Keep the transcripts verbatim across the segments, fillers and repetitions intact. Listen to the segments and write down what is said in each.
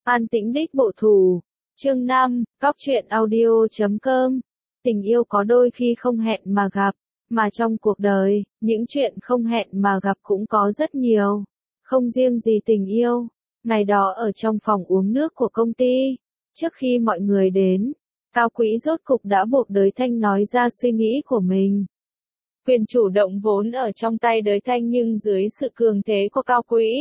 An Tĩnh Đích Bộ Thủ. Chương năm, Cóc truyện audio chấm com. Tình yêu có đôi khi không hẹn mà gặp, mà trong cuộc đời, những chuyện không hẹn mà gặp cũng có rất nhiều. Không riêng gì tình yêu. Ngày đó ở trong phòng uống nước của công ty, trước khi mọi người đến, Cao Quỹ rốt cục đã buộc Đới Thanh nói ra suy nghĩ của mình. Quyền chủ động vốn ở trong tay Đới Thanh, nhưng dưới sự cường thế của Cao Quỹ,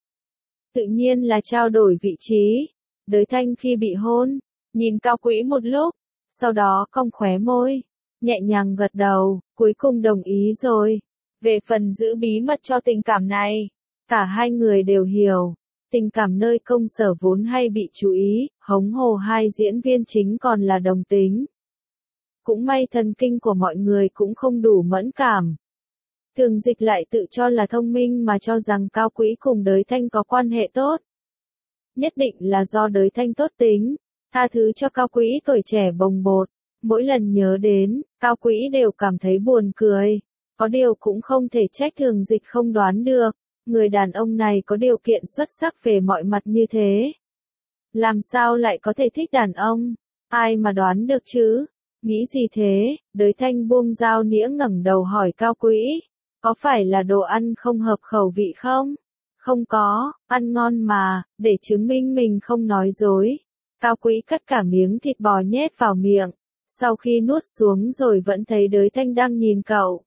tự nhiên là trao đổi vị trí. Đới Thanh khi bị hôn, nhìn Cao Quỹ một lúc, sau đó cong khóe môi, nhẹ nhàng gật đầu, cuối cùng đồng ý rồi. Về phần giữ bí mật cho tình cảm này, cả hai người đều hiểu. Tình cảm nơi công sở vốn hay bị chú ý, hống hồ hai diễn viên chính còn là đồng tính. Cũng may thần kinh của mọi người cũng không đủ mẫn cảm. Thường Dịch lại tự cho là thông minh mà cho rằng Cao Quỹ cùng Đới Thanh có quan hệ tốt. Nhất định là do Đới Thanh tốt tính, tha thứ cho Cao Quỹ tuổi trẻ bồng bột. Mỗi lần nhớ đến, Cao Quỹ đều cảm thấy buồn cười. Có điều cũng không thể trách Thường Dịch không đoán được. Người đàn ông này có điều kiện xuất sắc về mọi mặt như thế. Làm sao lại có thể thích đàn ông? Ai mà đoán được chứ? Nghĩ gì thế? Đới Thanh buông dao nĩa ngẩng đầu hỏi Cao Quỹ. Có phải là đồ ăn không hợp khẩu vị không? Không có, ăn ngon mà, để chứng minh mình không nói dối. Cao Quỹ cắt cả miếng thịt bò nhét vào miệng. Sau khi nuốt xuống rồi vẫn thấy Đới Thanh đang nhìn cậu.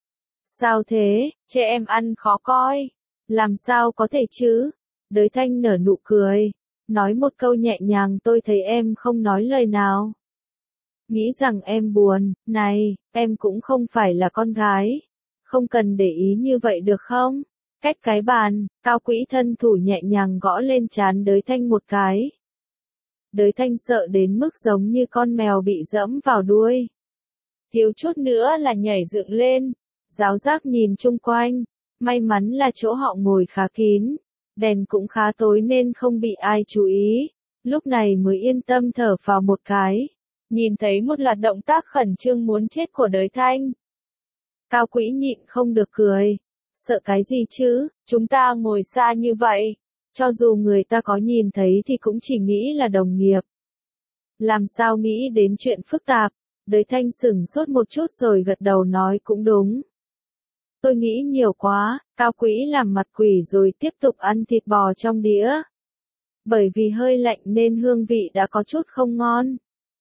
Sao thế, trẻ em ăn khó coi. Làm sao có thể chứ? Đới Thanh nở nụ cười, nói một câu nhẹ nhàng, tôi thấy em không nói lời nào. Nghĩ rằng em buồn, này, em cũng không phải là con gái. Không cần để ý như vậy được không? Cách cái bàn, Cao Quỹ thân thủ nhẹ nhàng gõ lên trán Đới Thanh một cái. Đới Thanh sợ đến mức giống như con mèo bị dẫm vào đuôi. Thiếu chút nữa là nhảy dựng lên, giáo giác nhìn chung quanh. May mắn là chỗ họ ngồi khá kín, đèn cũng khá tối nên không bị ai chú ý. Lúc này mới yên tâm thở phào một cái. Nhìn thấy một loạt động tác khẩn trương muốn chết của Đới Thanh, Cao Quỹ nhịn không được cười. Sợ cái gì chứ, chúng ta ngồi xa như vậy. Cho dù người ta có nhìn thấy thì cũng chỉ nghĩ là đồng nghiệp. Làm sao nghĩ đến chuyện phức tạp. Đới Thanh sửng sốt một chút rồi gật đầu nói cũng đúng. Tôi nghĩ nhiều quá. Cao Quỹ làm mặt quỷ rồi tiếp tục ăn thịt bò trong đĩa. Bởi vì hơi lạnh nên hương vị đã có chút không ngon.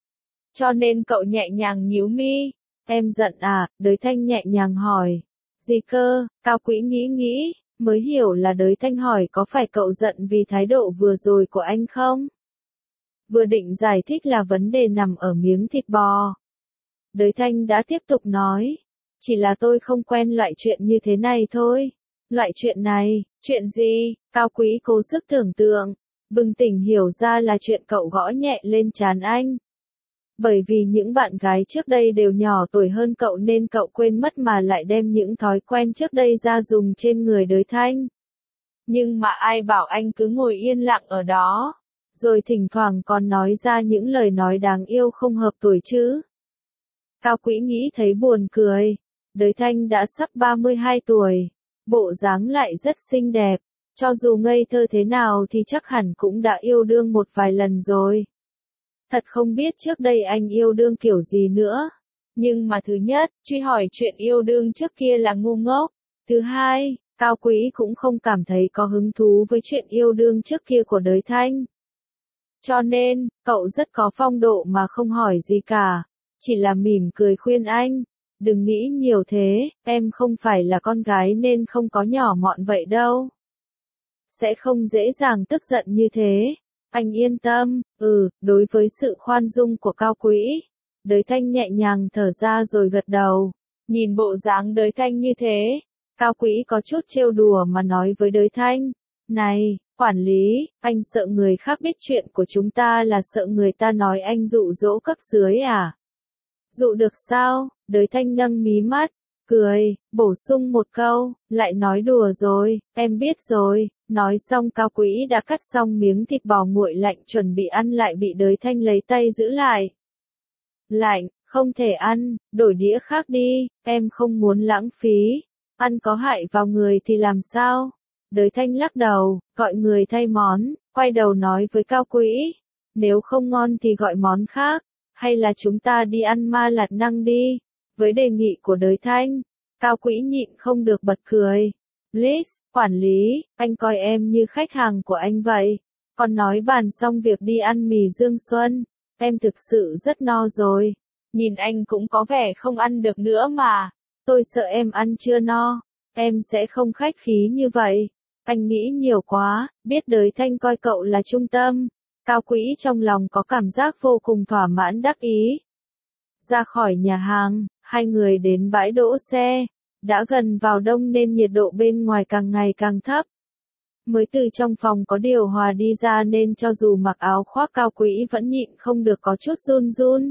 Cho nên cậu nhẹ nhàng nhíu mi. Em giận à? Đới Thanh nhẹ nhàng hỏi. Gì cơ? Cao Quỹ nghĩ nghĩ, mới hiểu là Đới Thanh hỏi có phải cậu giận vì thái độ vừa rồi của anh không? Vừa định giải thích là vấn đề nằm ở miếng thịt bò. Đới Thanh đã tiếp tục nói. Chỉ là tôi không quen loại chuyện như thế này thôi. Loại chuyện này, chuyện gì? Cao Quỹ cố sức tưởng tượng, bừng tỉnh hiểu ra là chuyện cậu gõ nhẹ lên trán anh. Bởi vì những bạn gái trước đây đều nhỏ tuổi hơn cậu nên cậu quên mất mà lại đem những thói quen trước đây ra dùng trên người Đới Thanh. Nhưng mà ai bảo anh cứ ngồi yên lặng ở đó, rồi thỉnh thoảng còn nói ra những lời nói đáng yêu không hợp tuổi chứ? Cao Quỹ nghĩ thấy buồn cười. Đới Thanh đã sắp ba mươi hai tuổi, bộ dáng lại rất xinh đẹp, cho dù ngây thơ thế nào thì chắc hẳn cũng đã yêu đương một vài lần rồi. Thật không biết trước đây anh yêu đương kiểu gì nữa. Nhưng mà thứ nhất, truy hỏi chuyện yêu đương trước kia là ngu ngốc. Thứ hai, Cao Quỹ cũng không cảm thấy có hứng thú với chuyện yêu đương trước kia của Đới Thanh. Cho nên, cậu rất có phong độ mà không hỏi gì cả. Chỉ là mỉm cười khuyên anh. Đừng nghĩ nhiều thế, em không phải là con gái nên không có nhỏ mọn vậy đâu. Sẽ không dễ dàng tức giận như thế. Anh yên tâm. Ừ, đối với sự khoan dung của Cao Quỹ, Đới Thanh nhẹ nhàng thở ra rồi gật đầu. Nhìn bộ dáng Đới Thanh như thế, Cao Quỹ có chút trêu đùa mà nói với Đới Thanh. Này, quản lý, anh sợ người khác biết chuyện của chúng ta là sợ người ta nói anh dụ dỗ cấp dưới à? Dụ được sao? Đới Thanh nâng mí mắt, cười, bổ sung một câu, lại nói đùa rồi, em biết rồi. Nói xong Cao Quỹ đã cắt xong miếng thịt bò nguội lạnh chuẩn bị ăn lại bị Đới Thanh lấy tay giữ lại. Lạnh, không thể ăn, đổi đĩa khác đi, em không muốn lãng phí. Ăn có hại vào người thì làm sao? Đới Thanh lắc đầu, gọi người thay món, quay đầu nói với Cao Quỹ, nếu không ngon thì gọi món khác, hay là chúng ta đi ăn ma lạt năng đi. Với đề nghị của Đới Thanh, Cao Quỹ nhịn không được bật cười. Liz, quản lý, anh coi em như khách hàng của anh vậy. Còn nói bàn xong việc đi ăn mì Dương Xuân, em thực sự rất no rồi. Nhìn anh cũng có vẻ không ăn được nữa mà. Tôi sợ em ăn chưa no, em sẽ không khách khí như vậy. Anh nghĩ nhiều quá, biết Đới Thanh coi cậu là trung tâm. Cao Quỹ trong lòng có cảm giác vô cùng thỏa mãn đắc ý. Ra khỏi nhà hàng, hai người đến bãi đỗ xe. Đã gần vào đông nên nhiệt độ bên ngoài càng ngày càng thấp. Mới từ trong phòng có điều hòa đi ra nên cho dù mặc áo khoác Cao Quỹ vẫn nhịn không được có chút run run.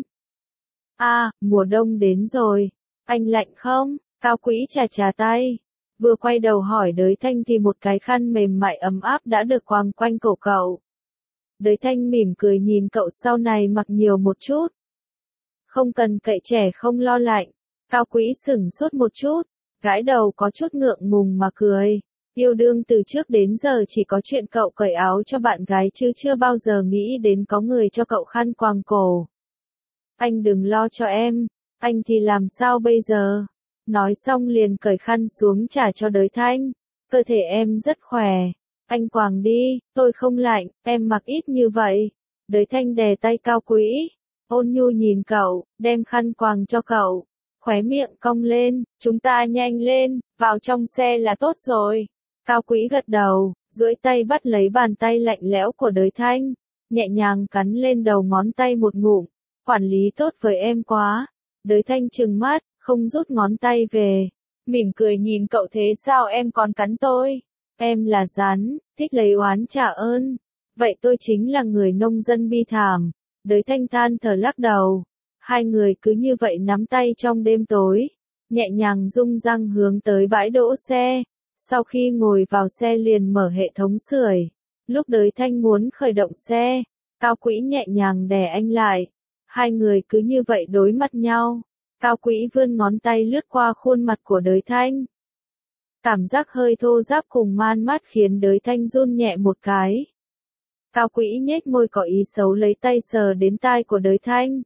À, mùa đông đến rồi. Anh lạnh không? Cao Quỹ chà chà tay. Vừa quay đầu hỏi Đới Thanh thì một cái khăn mềm mại ấm áp đã được quàng quanh cổ cậu. Đới Thanh mỉm cười nhìn cậu sau này mặc nhiều một chút. Không cần cậy trẻ không lo lạnh. Cao Quỹ sửng sốt một chút, gãi đầu có chút ngượng ngùng mà cười. Yêu đương từ trước đến giờ chỉ có chuyện cậu cởi áo cho bạn gái chứ chưa bao giờ nghĩ đến có người cho cậu khăn quàng cổ. Anh đừng lo cho em, anh thì làm sao bây giờ? Nói xong liền cởi khăn xuống trả cho Đới Thanh. Cơ thể em rất khỏe. Anh quàng đi, tôi không lạnh, em mặc ít như vậy. Đới Thanh đè tay Cao Quỹ, ôn nhu nhìn cậu, đem khăn quàng cho cậu. Khóe miệng cong lên, chúng ta nhanh lên, vào trong xe là tốt rồi. Cao Quỹ gật đầu, duỗi tay bắt lấy bàn tay lạnh lẽo của Đới Thanh, nhẹ nhàng cắn lên đầu ngón tay một ngụm. Quản lý tốt với em quá. Đới Thanh trừng mắt, không rút ngón tay về. Mỉm cười nhìn cậu, thế sao em còn cắn tôi? Em là rắn, thích lấy oán trả ơn. Vậy tôi chính là người nông dân bi thảm. Đới Thanh than thở lắc đầu. Hai người cứ như vậy nắm tay trong đêm tối, nhẹ nhàng rung răng hướng tới bãi đỗ xe. Sau khi ngồi vào xe liền mở hệ thống sưởi. Lúc Đới Thanh muốn khởi động xe, Cao Quỹ nhẹ nhàng đè anh lại. Hai người cứ như vậy đối mặt nhau. Cao Quỹ vươn ngón tay lướt qua khuôn mặt của Đới Thanh. Cảm giác hơi thô ráp cùng man mát khiến Đới Thanh run nhẹ một cái. Cao Quỹ nhếch môi có ý xấu lấy tay sờ đến tai của Đới Thanh.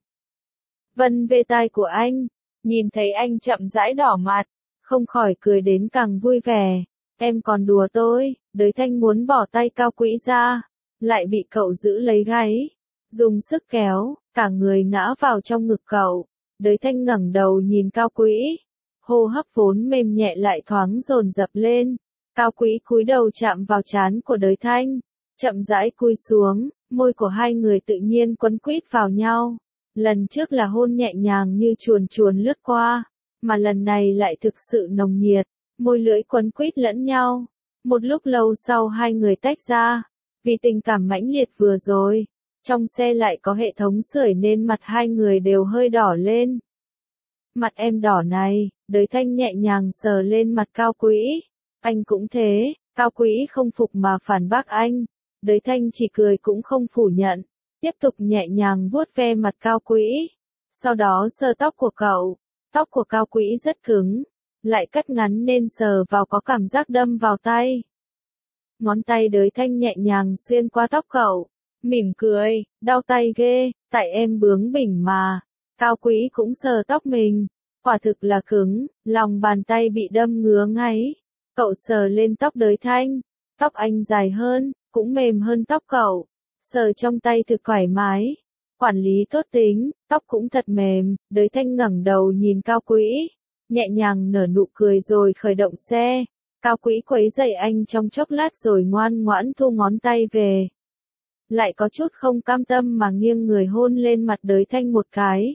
Vân về tai của anh, nhìn thấy anh chậm rãi đỏ mặt, không khỏi cười đến càng vui vẻ. Em còn đùa tôi. Đới Thanh muốn bỏ tay Cao Quỹ ra, lại bị cậu giữ lấy gáy, dùng sức kéo, cả người ngã vào trong ngực cậu. Đới Thanh ngẩng đầu nhìn Cao Quỹ, hô hấp vốn mềm nhẹ lại thoáng dồn dập lên. Cao Quỹ cúi đầu chạm vào trán của Đới Thanh, chậm rãi cúi xuống, môi của hai người tự nhiên quấn quýt vào nhau. Lần trước là hôn nhẹ nhàng như chuồn chuồn lướt qua, mà lần này lại thực sự nồng nhiệt, môi lưỡi quấn quýt lẫn nhau. Một lúc lâu sau hai người tách ra, vì tình cảm mãnh liệt vừa rồi, trong xe lại có hệ thống sưởi nên mặt hai người đều hơi đỏ lên. Mặt em đỏ này, Đới Thanh nhẹ nhàng sờ lên mặt Cao Quỹ. Anh cũng thế. Cao Quỹ không phục mà phản bác anh. Đới Thanh chỉ cười cũng không phủ nhận, tiếp tục nhẹ nhàng vuốt ve mặt Cao Quỹ. Sau đó sờ tóc của cậu. Tóc của Cao Quỹ rất cứng, lại cắt ngắn nên sờ vào có cảm giác đâm vào tay. Ngón tay Đới Thanh nhẹ nhàng xuyên qua tóc cậu, mỉm cười, đau tay ghê, tại em bướng bỉnh mà. Cao Quỹ cũng sờ tóc mình, quả thực là cứng, lòng bàn tay bị đâm ngứa ngáy. Cậu sờ lên tóc Đới Thanh, tóc anh dài hơn, cũng mềm hơn tóc cậu, sờ trong tay thực thoải mái. Quản lý tốt tính, tóc cũng thật mềm. Đới Thanh ngẩng đầu nhìn Cao Quỹ, nhẹ nhàng nở nụ cười rồi khởi động xe. Cao Quỹ quấy rầy anh trong chốc lát rồi ngoan ngoãn thu ngón tay về. Lại có chút không cam tâm mà nghiêng người hôn lên mặt Đới Thanh một cái.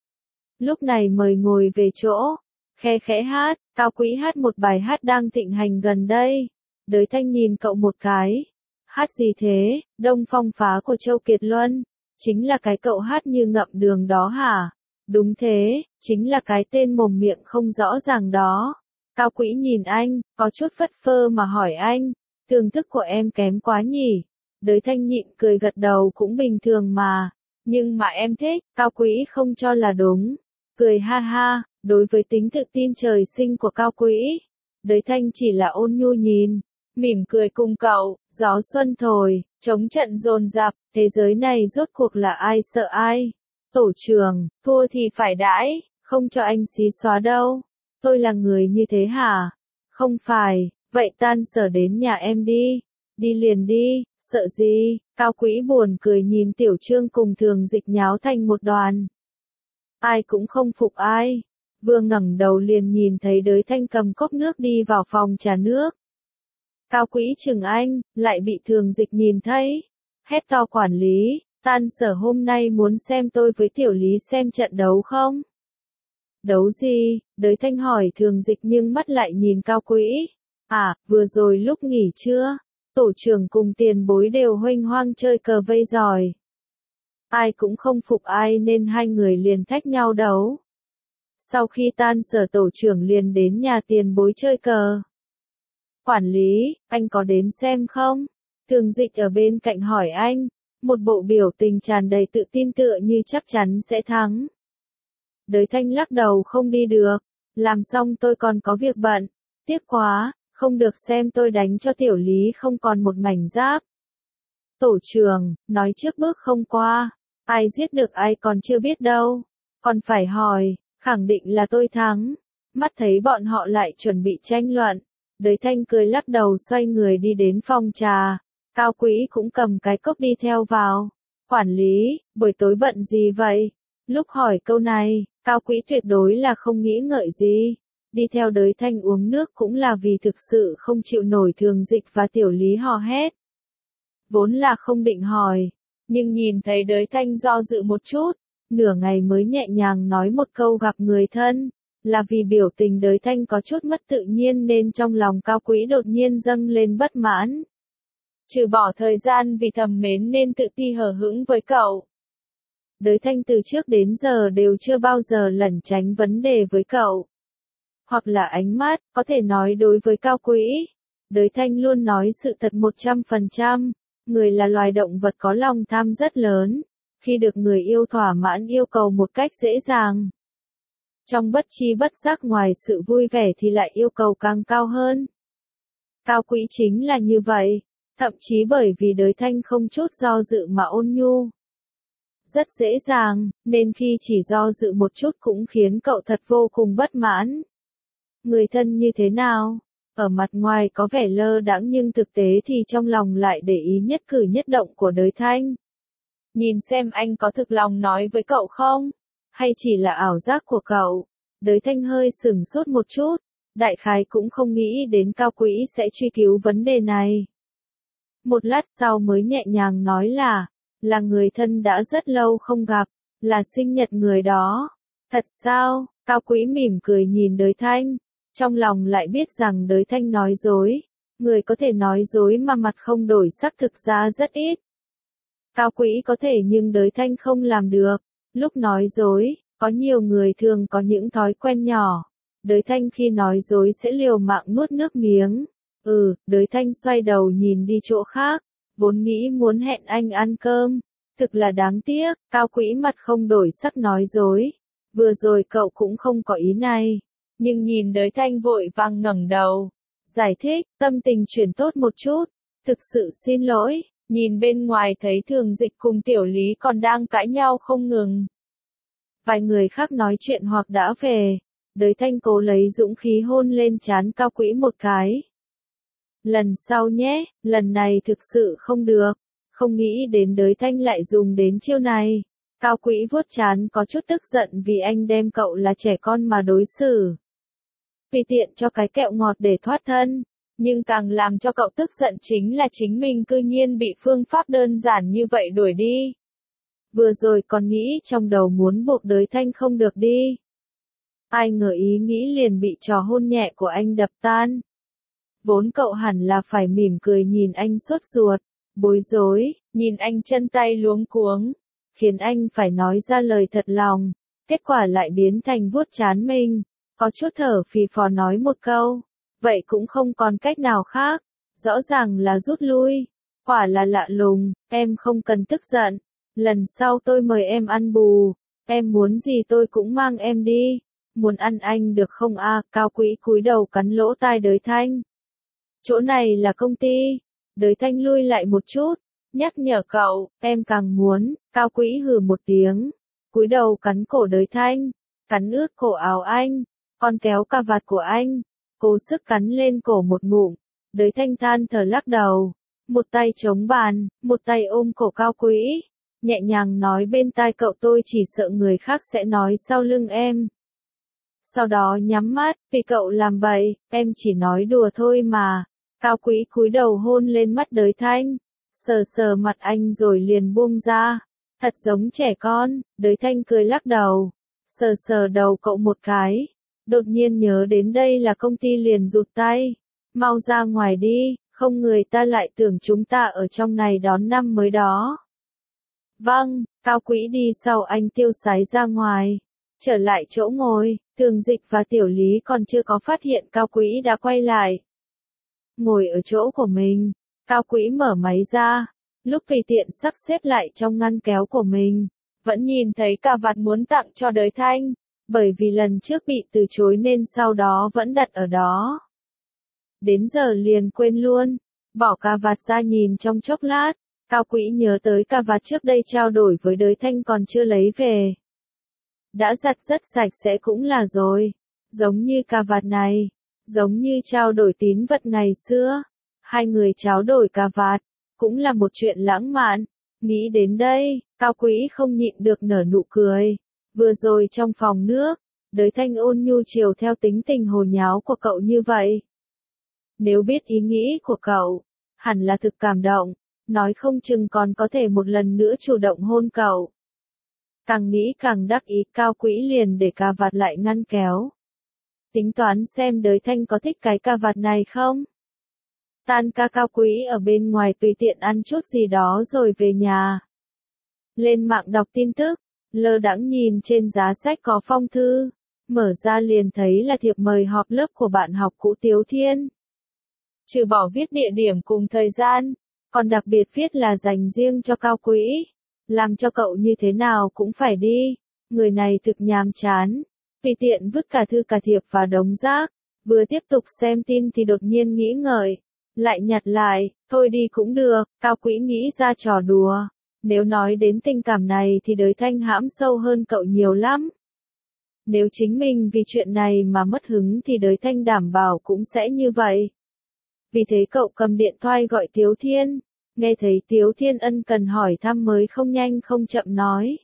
Lúc này mời ngồi về chỗ, khe khẽ hát. Cao Quỹ hát một bài hát đang thịnh hành gần đây. Đới Thanh nhìn cậu một cái. Hát gì thế? Đông Phong Phá của Châu Kiệt Luân. Chính là cái cậu hát như ngậm đường đó hả? Đúng thế, chính là cái tên mồm miệng không rõ ràng đó. Cao Quỹ nhìn anh, có chút phất phơ mà hỏi anh, thưởng thức của em kém quá nhỉ? Đới Thanh nhịn cười gật đầu cũng bình thường mà, nhưng mà em thích. Cao Quỹ không cho là đúng, cười ha ha. Đối với tính tự tin trời sinh của Cao Quỹ, Đới Thanh chỉ là ôn nhu nhìn, mỉm cười cùng cậu, gió xuân thổi, chống trận dồn dập, thế giới này rốt cuộc là ai sợ ai. Tổ trưởng, thua thì phải đãi, không cho anh xí xóa đâu. Tôi là người như thế hả? Không phải, vậy tan sở đến nhà em đi. Đi liền đi, sợ gì? Cao Quý buồn cười nhìn Tiểu Trương cùng Thường Dịch nháo thành một đoàn. Ai cũng không phục ai. Vừa ngẩng đầu liền nhìn thấy Đới Thanh cầm cốc nước đi vào phòng trà nước. Cao Quý chừng anh, lại bị Thường Dịch nhìn thấy. Hét to quản lý, tan sở hôm nay muốn xem tôi với Tiểu Lý xem trận đấu không? Đấu gì? Đới Thanh hỏi Thường Dịch nhưng mắt lại nhìn Cao Quý. À, vừa rồi lúc nghỉ trưa, tổ trưởng cùng tiền bối đều huênh hoang chơi cờ vây giỏi. Ai cũng không phục ai nên hai người liền thách nhau đấu. Sau khi tan sở tổ trưởng liền đến nhà tiền bối chơi cờ. Quản lý, anh có đến xem không? Thường Dịch ở bên cạnh hỏi anh, một bộ biểu tình tràn đầy tự tin tựa như chắc chắn sẽ thắng. Đới Thanh lắc đầu không đi được, làm xong tôi còn có việc bận, tiếc quá, không được xem tôi đánh cho Tiểu Lý không còn một mảnh giáp. Tổ trưởng, nói trước bước không qua, ai giết được ai còn chưa biết đâu, còn phải hỏi, khẳng định là tôi thắng. Mắt thấy bọn họ lại chuẩn bị tranh luận, Đới Thanh cười lắc đầu xoay người đi đến phòng trà, Cao Quý cũng cầm cái cốc đi theo vào. Quản lý, buổi tối bận gì vậy? Lúc hỏi câu này, Cao Quý tuyệt đối là không nghĩ ngợi gì. Đi theo Đới Thanh uống nước cũng là vì thực sự không chịu nổi Thường Dịch và Tiểu Lý hò hét. Vốn là không định hỏi, nhưng nhìn thấy Đới Thanh do dự một chút, nửa ngày mới nhẹ nhàng nói một câu gặp người thân, là vì biểu tình Đới Thanh có chút mất tự nhiên nên trong lòng Cao Quý đột nhiên dâng lên bất mãn. Trừ bỏ thời gian vì thầm mến nên tự ti hờ hững với cậu. Đới Thanh từ trước đến giờ đều chưa bao giờ lẩn tránh vấn đề với cậu. Hoặc là ánh mắt, có thể nói đối với Cao Quý. Đới Thanh luôn nói sự thật một trăm phần trăm, người là loài động vật có lòng tham rất lớn, khi được người yêu thỏa mãn yêu cầu một cách dễ dàng. Trong bất chi bất giác ngoài sự vui vẻ thì lại yêu cầu càng cao hơn. Cao Quý chính là như vậy, thậm chí bởi vì Đới Thanh không chút do dự mà ôn nhu. Rất dễ dàng, nên khi chỉ do dự một chút cũng khiến cậu thật vô cùng bất mãn. Người thân như thế nào? Ở mặt ngoài có vẻ lơ đãng nhưng thực tế thì trong lòng lại để ý nhất cử nhất động của Đới Thanh. Nhìn xem anh có thực lòng nói với cậu không? Hay chỉ là ảo giác của cậu? Đới Thanh hơi sửng sốt một chút, đại khái cũng không nghĩ đến Cao Quý sẽ truy cứu vấn đề này. Một lát sau mới nhẹ nhàng nói là, là người thân đã rất lâu không gặp, là sinh nhật người đó. Thật sao? Cao Quý mỉm cười nhìn Đới Thanh, trong lòng lại biết rằng Đới Thanh nói dối, người có thể nói dối mà mặt không đổi sắc thực ra rất ít. Cao Quý có thể nhưng Đới Thanh không làm được, lúc nói dối, có nhiều người thường có những thói quen nhỏ. Đới Thanh khi nói dối sẽ liều mạng nuốt nước miếng. Ừ, Đới Thanh xoay đầu nhìn đi chỗ khác, vốn nghĩ muốn hẹn anh ăn cơm. Thực là đáng tiếc, Cao Quý mặt không đổi sắc nói dối. Vừa rồi cậu cũng không có ý này. Nhưng nhìn Đới Thanh vội vàng ngẩng đầu. Giải thích, tâm tình chuyển tốt một chút. Thực sự xin lỗi, nhìn bên ngoài thấy Thường Dịch cùng Tiểu Lý còn đang cãi nhau không ngừng. Vài người khác nói chuyện hoặc đã về. Đới Thanh cố lấy dũng khí hôn lên trán Cao Quý một cái. Lần sau nhé, lần này thực sự không được. Không nghĩ đến Đới Thanh lại dùng đến chiêu này. Cao Quý vuốt trán có chút tức giận vì anh đem cậu là trẻ con mà đối xử. Vì tiện cho cái kẹo ngọt để thoát thân. Nhưng càng làm cho cậu tức giận chính là chính mình cư nhiên bị phương pháp đơn giản như vậy đuổi đi. Vừa rồi còn nghĩ trong đầu muốn buộc Đới Thanh không được đi. Ai ngờ ý nghĩ liền bị trò hôn nhẹ của anh đập tan. Vốn cậu hẳn là phải mỉm cười nhìn anh sốt ruột, bối rối, nhìn anh chân tay luống cuống, khiến anh phải nói ra lời thật lòng, kết quả lại biến thành vuốt trán mình, có chút thở phì phò nói một câu, vậy cũng không còn cách nào khác, rõ ràng là rút lui, quả là lạ lùng, em không cần tức giận, lần sau tôi mời em ăn bù, em muốn gì tôi cũng mang em đi, muốn ăn anh được không a? Cao Quý cúi đầu cắn lỗ tai Đới Thanh. chỗ này là công ty. Đới Thanh lui lại một chút, nhắc nhở cậu, em càng muốn. Cao Quỹ hừ một tiếng, cúi đầu cắn cổ Đới Thanh, cắn ướt cổ áo anh, còn kéo cà vạt của anh, cố sức cắn lên cổ một ngụm. Đới Thanh than thở lắc đầu, một tay chống bàn, một tay ôm cổ Cao Quỹ, nhẹ nhàng nói bên tai cậu, tôi chỉ sợ người khác sẽ nói sau lưng em. Sau đó nhắm mắt, vì cậu làm bậy, em chỉ nói đùa thôi mà. Cao Quỹ cúi đầu hôn lên mắt Đới Thanh, sờ sờ mặt anh rồi liền buông ra, thật giống trẻ con. Đới Thanh cười lắc đầu, sờ sờ đầu cậu một cái, đột nhiên nhớ đến đây là công ty liền rụt tay, mau ra ngoài đi, không người ta lại tưởng chúng ta ở trong này đón năm mới đó. Vâng, Cao Quỹ đi sau anh tiêu sái ra ngoài, trở lại chỗ ngồi, Tường Dịch và Tiểu Lý còn chưa có phát hiện Cao Quỹ đã quay lại. Ngồi ở chỗ của mình, Cao Quỹ mở máy ra, lúc tùy tiện sắp xếp lại trong ngăn kéo của mình, vẫn nhìn thấy cà vạt muốn tặng cho Đới Thanh, bởi vì lần trước bị từ chối nên sau đó vẫn đặt ở đó. Đến giờ liền quên luôn, bỏ cà vạt ra nhìn trong chốc lát, Cao Quỹ nhớ tới cà vạt trước đây trao đổi với Đới Thanh còn chưa lấy về. Đã giặt rất sạch sẽ cũng là rồi, giống như cà vạt này, giống như trao đổi tín vật ngày xưa, hai người trao đổi cà vạt, cũng là một chuyện lãng mạn. Nghĩ đến đây, Cao Quỹ không nhịn được nở nụ cười. Vừa rồi trong phòng nước, Đới Thanh ôn nhu chiều theo tính tình hồ nháo của cậu như vậy. Nếu biết ý nghĩ của cậu, hẳn là thực cảm động, nói không chừng còn có thể một lần nữa chủ động hôn cậu. Càng nghĩ càng đắc ý, Cao Quỹ liền để cà vạt lại ngăn kéo. Tính toán xem Đới Thanh có thích cái cà vạt này không? Tan ca Cao Quỹ ở bên ngoài tùy tiện ăn chút gì đó rồi về nhà. Lên mạng đọc tin tức, lơ đãng nhìn trên giá sách có phong thư, mở ra liền thấy là thiệp mời họp lớp của bạn học cũ Tiếu Thiên. Trừ bỏ viết địa điểm cùng thời gian, còn đặc biệt viết là dành riêng cho Cao Quỹ, làm cho cậu như thế nào cũng phải đi. Người này thực nhàm chán, tùy tiện vứt cả thư cả thiệp vào đống rác, vừa tiếp tục xem tin thì đột nhiên nghĩ ngợi, lại nhặt lại, thôi đi cũng được. Cao Quỹ nghĩ ra trò đùa, nếu nói đến tình cảm này thì Đới Thanh hãm sâu hơn cậu nhiều lắm. Nếu chính mình vì chuyện này mà mất hứng thì Đới Thanh đảm bảo cũng sẽ như vậy. Vì thế cậu cầm điện thoại gọi Tiếu Thiên, nghe thấy Tiếu Thiên ân cần hỏi thăm mới không nhanh không chậm nói.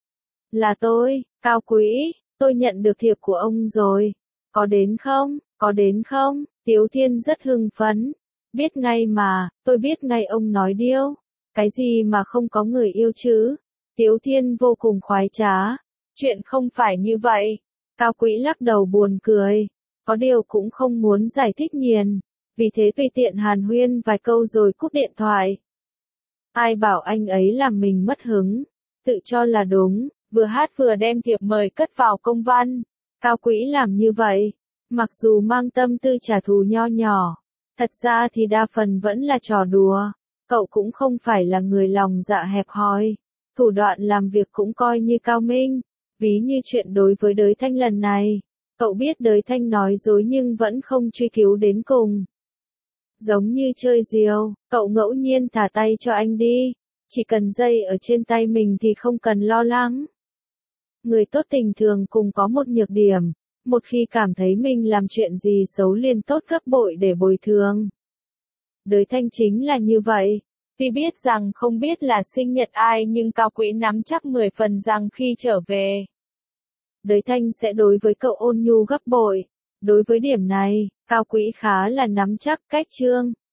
Là tôi, Cao Quỹ, tôi nhận được thiệp của ông rồi, có đến không, có đến không? Tiếu Thiên rất hưng phấn, biết ngay mà, tôi biết ngay ông nói điêu, cái gì mà không có người yêu chứ? Tiếu Thiên vô cùng khoái trá, chuyện không phải như vậy. Cao Quỹ lắc đầu buồn cười, có điều cũng không muốn giải thích nhiều, vì thế tùy tiện hàn huyên vài câu rồi cúp điện thoại. Ai bảo anh ấy làm mình mất hứng, tự cho là đúng, vừa hát vừa đem thiệp mời cất vào công văn. Cao Quỹ làm như vậy, mặc dù mang tâm tư trả thù nho nhỏ, thật ra thì đa phần vẫn là trò đùa. Cậu cũng không phải là người lòng dạ hẹp hòi, thủ đoạn làm việc cũng coi như cao minh. Ví như chuyện đối với Đới Thanh lần này, cậu biết Đới Thanh nói dối nhưng vẫn không truy cứu đến cùng. Giống như chơi diều, cậu ngẫu nhiên thả tay cho anh đi, chỉ cần dây ở trên tay mình thì không cần lo lắng. Người tốt tình thường cùng có một nhược điểm, một khi cảm thấy mình làm chuyện gì xấu liền tốt gấp bội để bồi thường. Đới Thanh chính là như vậy. Tuy biết rằng không biết là sinh nhật ai nhưng Cao Quỹ nắm chắc mười phần rằng khi trở về, Đới Thanh sẽ đối với cậu ôn nhu gấp bội. Đối với điểm này, Cao Quỹ khá là nắm chắc. Cách chương